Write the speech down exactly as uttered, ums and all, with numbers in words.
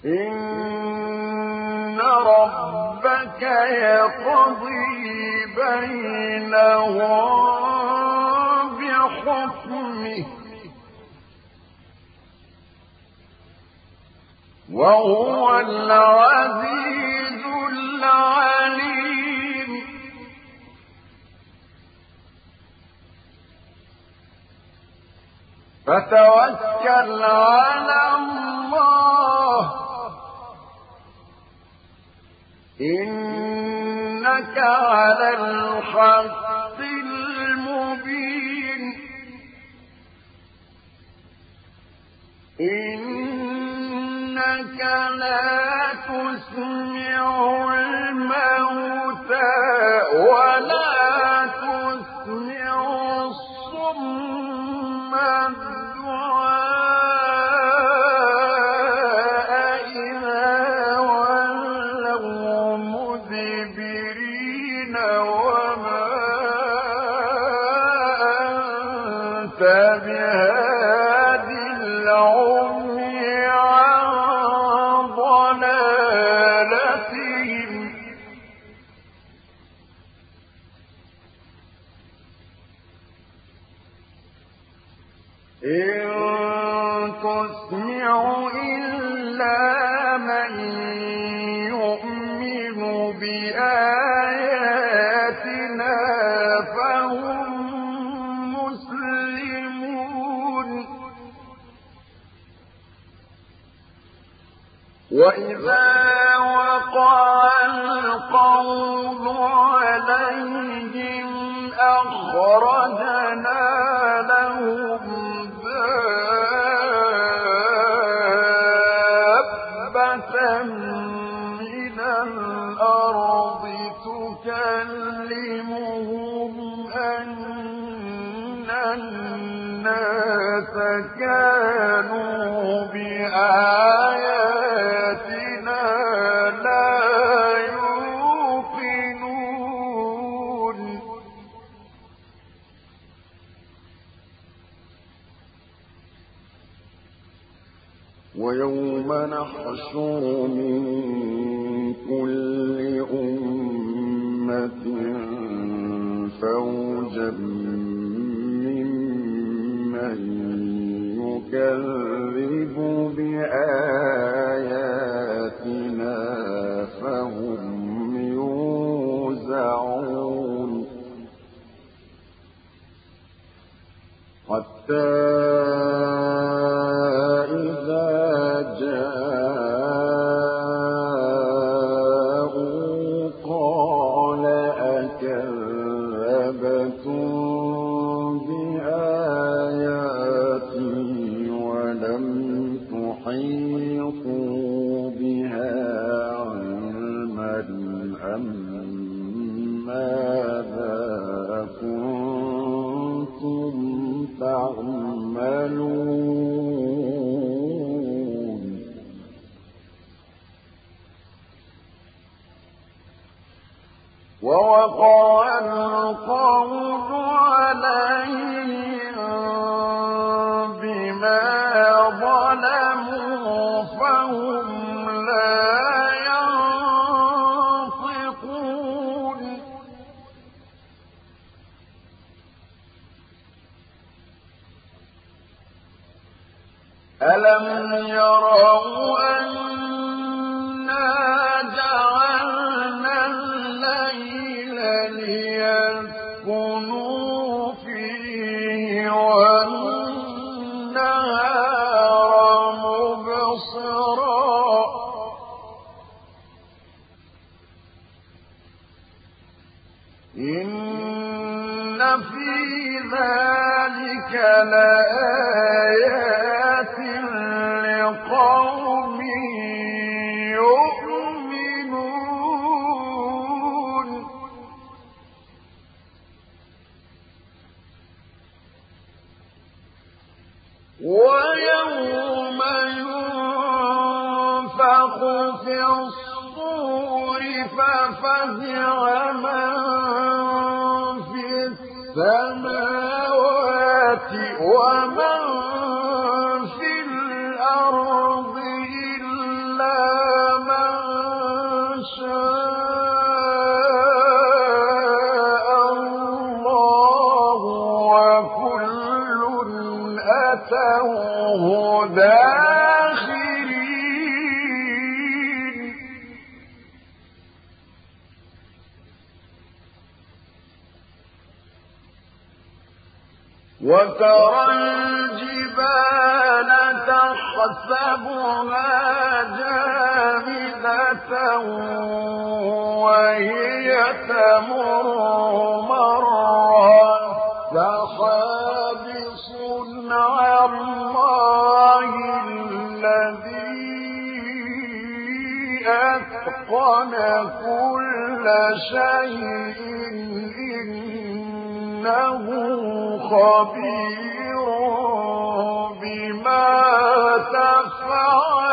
إن ربك يقضي بينهم بحكمه وهو العزيز العليم فتوكل على الله إنك على الحق المبين إنك لا تسمع الموتى ولا تسمع الصم الدعاء إذا ولوا مدبرين وما أنت بهاد العمي عن ضلالتهم إن تسمع إلا من يؤمن بآياتنا فهم مسلمون وإذا وقع القول عليهم أخرجنا لهم دابة من الأرض تكلمهم أن الناس كانوا بآياتنا لا يوقنون ويوم نحشر من كل أمة فوجا ممن يكذب بآياتنا فهم يوزعون حتى ووقع القول عليهم بما ظلموا فهم لا ينطقون ألم يروا أنا جعلنا الليل ليسكنوا فيه والنهار مبصرا إن في ذلك لآيات لقوم يؤمنون ويوم ينفخ في الصور ففزع من في السماوات ومن في الأرض إلا وترى الجبال تحسبها جامدة وهي تمر مر السحاب صنع الله الذي أتقن كل شيء إنه خبير بما تفعلون.